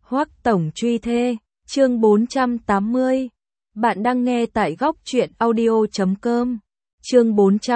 Hoắc tổng truy thê, chương 480. Bạn đang nghe tại góc truyện audio.com. Chương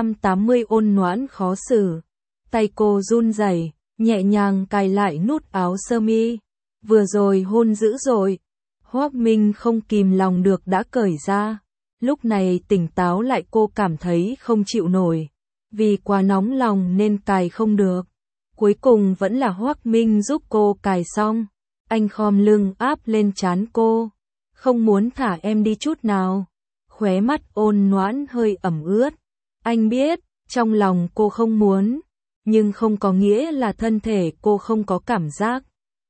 480 ôn nhoãn khó xử. Tay cô run rẩy, nhẹ nhàng cài lại nút áo sơ mi. Vừa rồi hôn dữ dội, Hoắc Minh không kìm lòng được đã cởi ra. Lúc này tỉnh táo lại cô cảm thấy không chịu nổi, vì quá nóng lòng nên cài không được. Cuối cùng vẫn là Hoắc Minh giúp cô cài xong. Anh khom lưng áp lên trán cô. Không muốn thả em đi chút nào. Khóe mắt ôn nhoãn hơi ẩm ướt. Anh biết, trong lòng cô không muốn, nhưng không có nghĩa là thân thể cô không có cảm giác.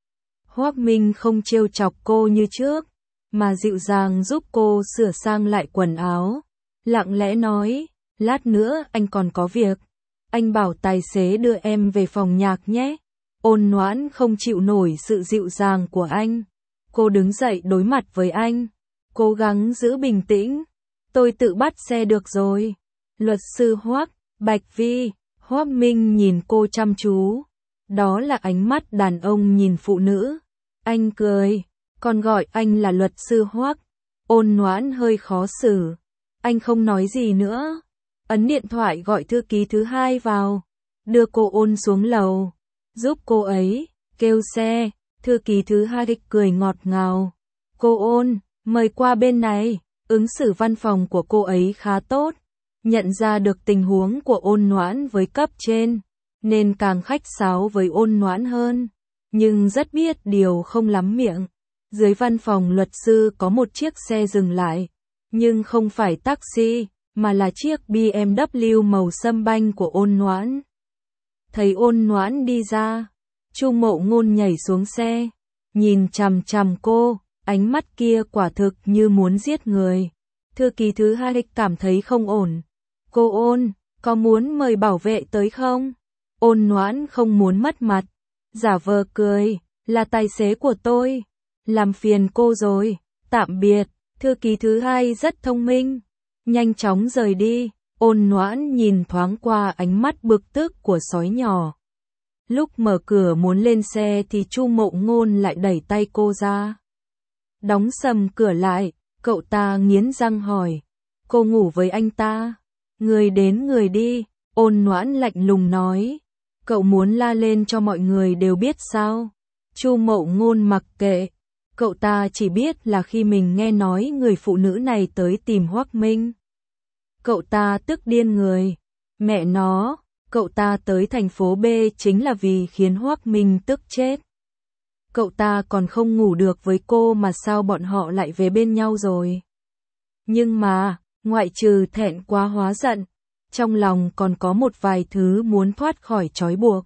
Hoắc Minh không trêu chọc cô như trước, mà dịu dàng giúp cô sửa sang lại quần áo. Lặng lẽ nói, lát nữa anh còn có việc. Anh bảo tài xế đưa em về phòng nhạc nhé. Ôn nhoãn không chịu nổi sự dịu dàng của anh. Cô đứng dậy đối mặt với anh, cố gắng giữ bình tĩnh. Tôi tự bắt xe được rồi. Luật sư Hoắc, Bạch Vi. Hoắc Minh nhìn cô chăm chú. Đó là ánh mắt đàn ông nhìn phụ nữ. Anh cười, còn gọi anh là luật sư Hoắc. Ôn nhoãn hơi khó xử. Anh không nói gì nữa. Ấn điện thoại gọi thư ký thứ hai vào. Đưa cô Ôn xuống lầu. Giúp cô ấy, kêu xe. Thư ký thứ hai cười ngọt ngào. Cô Ôn, mời qua bên này. Ứng xử văn phòng của cô ấy khá tốt. Nhận ra được tình huống của ôn nhoãn với cấp trên, nên càng khách sáo với ôn nhoãn hơn. Nhưng rất biết điều không lắm miệng. Dưới văn phòng luật sư có một chiếc xe dừng lại. Nhưng không phải taxi, mà là chiếc BMW màu sâm banh của ôn nhoãn. Thấy ôn nhoãn đi ra, Chu Mộ Ngôn nhảy xuống xe, nhìn chằm chằm cô, ánh mắt kia quả thực như muốn giết người. Thư ký thứ hai cảm thấy không ổn. Cô Ôn, có muốn mời bảo vệ tới không? Ôn nhoãn không muốn mất mặt, giả vờ cười, là tài xế của tôi. Làm phiền cô rồi, tạm biệt. Thư ký thứ hai rất thông minh, nhanh chóng rời đi. Ôn nhoãn nhìn thoáng qua ánh mắt bực tức của sói nhỏ. Lúc mở cửa muốn lên xe thì Chu Mộ Ngôn lại đẩy tay cô ra. Đóng sầm cửa lại, cậu ta nghiến răng hỏi. Cô ngủ với anh ta? Người đến người đi, ôn nhoãn lạnh lùng nói. Cậu muốn la lên cho mọi người đều biết sao? Chu Mộ Ngôn mặc kệ. Cậu ta chỉ biết là khi mình nghe nói người phụ nữ này tới tìm Hoắc Minh, cậu ta tức điên người. Mẹ nó, cậu ta tới thành phố B chính là vì khiến Hoắc Minh tức chết. Cậu ta còn không ngủ được với cô mà sao bọn họ lại về bên nhau rồi. Nhưng mà, ngoại trừ thẹn quá hóa giận, trong lòng còn có một vài thứ muốn thoát khỏi trói buộc.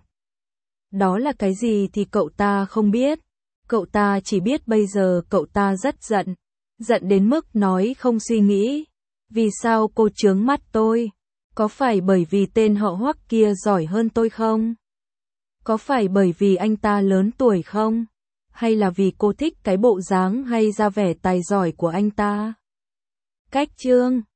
Đó là cái gì thì cậu ta không biết. Cậu ta chỉ biết bây giờ cậu ta rất giận. Giận đến mức nói không suy nghĩ. Vì sao cô chướng mắt tôi? Có phải bởi vì tên họ Hoắc kia giỏi hơn tôi không? Có phải bởi vì anh ta lớn tuổi không? Hay là vì cô thích cái bộ dáng hay ra vẻ tài giỏi của anh ta? Cách chương